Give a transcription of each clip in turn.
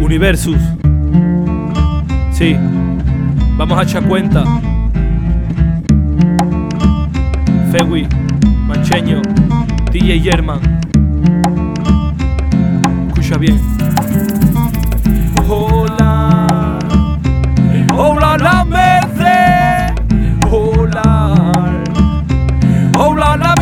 Universus. Sí, vamos a echar cuenta. Fewi, Mancheño, DJ German. Escucha bien. Hola, hola la Merced. Hola, hola la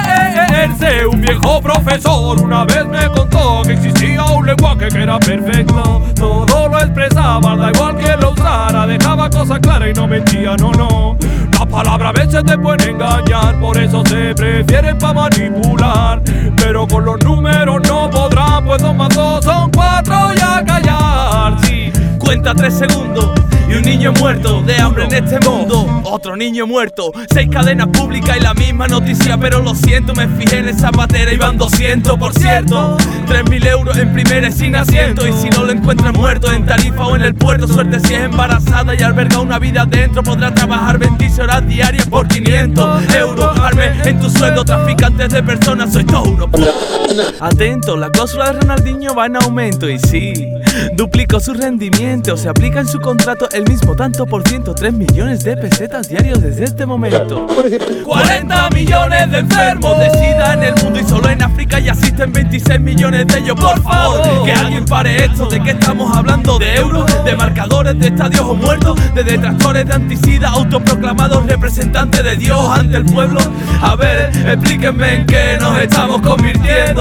Merced. Un viejo profesor una vez me contó que existía un lenguaje que era perfecto. Todo lo expresaba, da igual que lo usara. Dejaba cosas claras y no mentía, no. La palabra a veces te puede engañar, por eso se prefieren pa' manipular. Pero con los números no podrán, pues 2 más 2 son 4 y a callar. Sí, cuenta 3 segundos y un niño muerto de hambre en este mundo. Otro niño muerto, 6 cadenas públicas y la misma noticia. Pero lo siento, me fijé en esa patera y van 200, por cierto. 3.000 euros en primera y sin asiento. Y si no lo encuentran muerto en Tarifa o en el puerto, suerte si es embarazada y alberga una vida dentro. Podrá trabajar 26 horas diarias por 500 euros al mes en tu sueldo. Traficantes de personas, sois todos unos. Atento, la cláusula de Ronaldinho va en aumento. Y sí, duplicó su rendimiento. Se aplica en su contrato el mismo tanto por ciento. 3 millones de pesetas diarios desde este momento. 40 millones de enfermos de SIDA en el mundo y solo en África y asisten 26 millones de ellos. Por favor, que alguien pare esto. ¿De qué estamos hablando? ¿De euros? ¿De marcadores de estadios o muertos? ¿De detractores de antisida autoproclamados representantes de Dios ante el pueblo? A ver, explíquenme en qué nos estamos convirtiendo.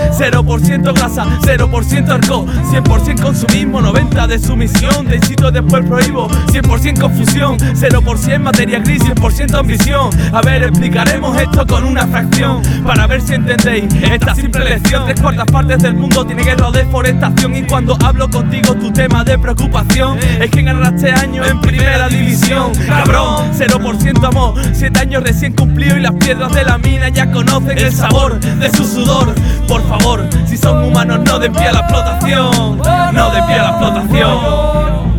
0% grasa, 0% alcohol, 100% consumismo, 90% de sumisión. Te incito después prohíbo, 100% confusión, 0% materia gris, 100% ambición. A ver, explicaremos esto con una fracción para ver si entendéis esta simple lección. 3/4 partes del mundo tiene guerra o deforestación. Y cuando hablo contigo tu tema de preocupación es que ganaste años en primera división. Cabrón, 0% amor, 7 años recién cumplido y las piedras de la mina ya conocen el sabor de su sudor. Por favor, si son humanos no den pie a la explotación. No den pie a la explotación.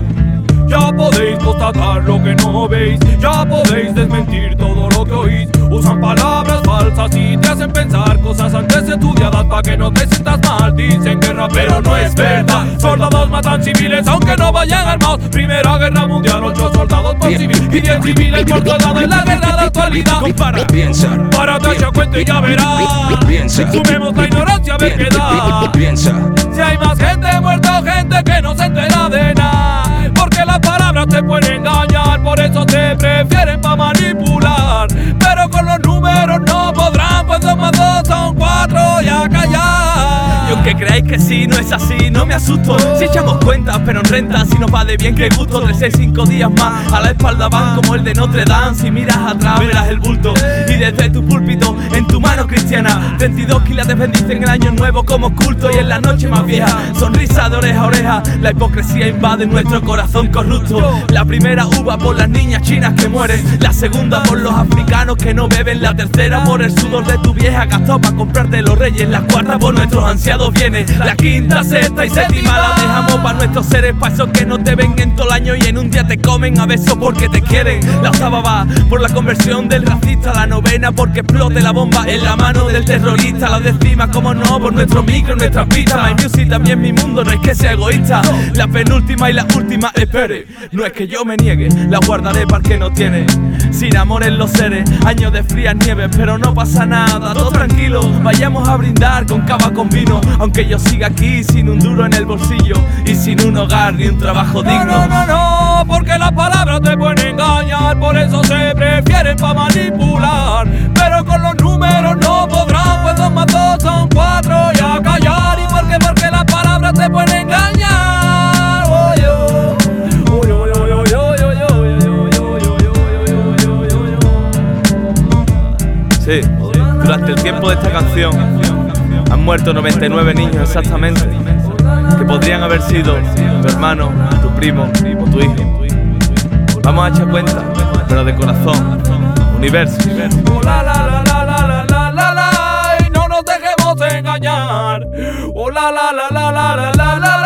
Ya podéis constatar lo que no veis, ya podéis desmentir todo lo que oís. Usan palabras falsas y te hacen pensar cosas antes estudiadas pa' que no te sientas mal. Dicen guerra pero no es verdad, soldados matan civiles aunque no vayan armados. Primera guerra mundial, 8 soldados por civil y 10 civiles por soldado en la guerra de actualidad. Compara, piensa, párate, echa cuenta y ya verás. Piensa, sumemos la ignorancia a ver qué da. Piensa, si hay más gente muerta o gente que no se entera de nada. Porque las palabras te pueden engañar, por eso te prefieren pa' manipular. Pero con los números no podrán, pues 2 más 2 son 4 y a callar. Y aunque creáis que sí, no es así, no me asusto. Si echamos cuentas, pero en renta, si nos va de bien, qué gusto. 3, 6, 5 días más, a la espalda van como el de Notre Dame. Si miras atrás verás el bulto y desde tu púlpito, en tu mano cristiana 32 quilates bendicen el año nuevo como culto. Y en la noche más vieja, sonrisa de oreja a oreja. La hipocresía invade nuestro corazón corrupto. La primera uva por las niñas chinas que mueren, la segunda por los africanos que no beben, la tercera por el sudor de tu vieja gastado para comprarte los reyes, la cuarta por nuestros ansiados bienes, la quinta, sexta y séptima la dejamos para nuestros seres, pa' esos que no te ven en todo el año y en un día te comen a besos porque te quieren. La octava va por la conversión del racista, la novena porque explote la bomba en la mano del terrorista, la décima, como no, por nuestro micro, nuestra pista. My music también mi mundo, no es que sea egoísta. La penúltima y la última, espere, no es que yo me niegue, la guardaré para el que no tiene. Sin amor en los seres, años de frías nieves, pero no pasa nada, todo tranquilo. Vayamos a brindar con cava con vino, aunque yo siga aquí sin un duro en el bolsillo y sin un hogar ni un trabajo digno. No, porque las palabras te pueden engañar, por eso se prefieren pa' manipular. Pero con los números no podrán, pues 2 más 2 son 4 y a callar. ¿Y por qué? Porque las palabras te pueden engañar. Oh, yo. Sí, durante el tiempo de esta canción han muerto 99 niños exactamente, que podrían haber sido tu hermano, tu primo o tu hijo. Vamos a echar cuenta, pero de corazón. Universo. Oh, la, la, la, la, la, la, la, la, y no nos dejemos engañar. Oh, la, la, la, la, la, la, la, la.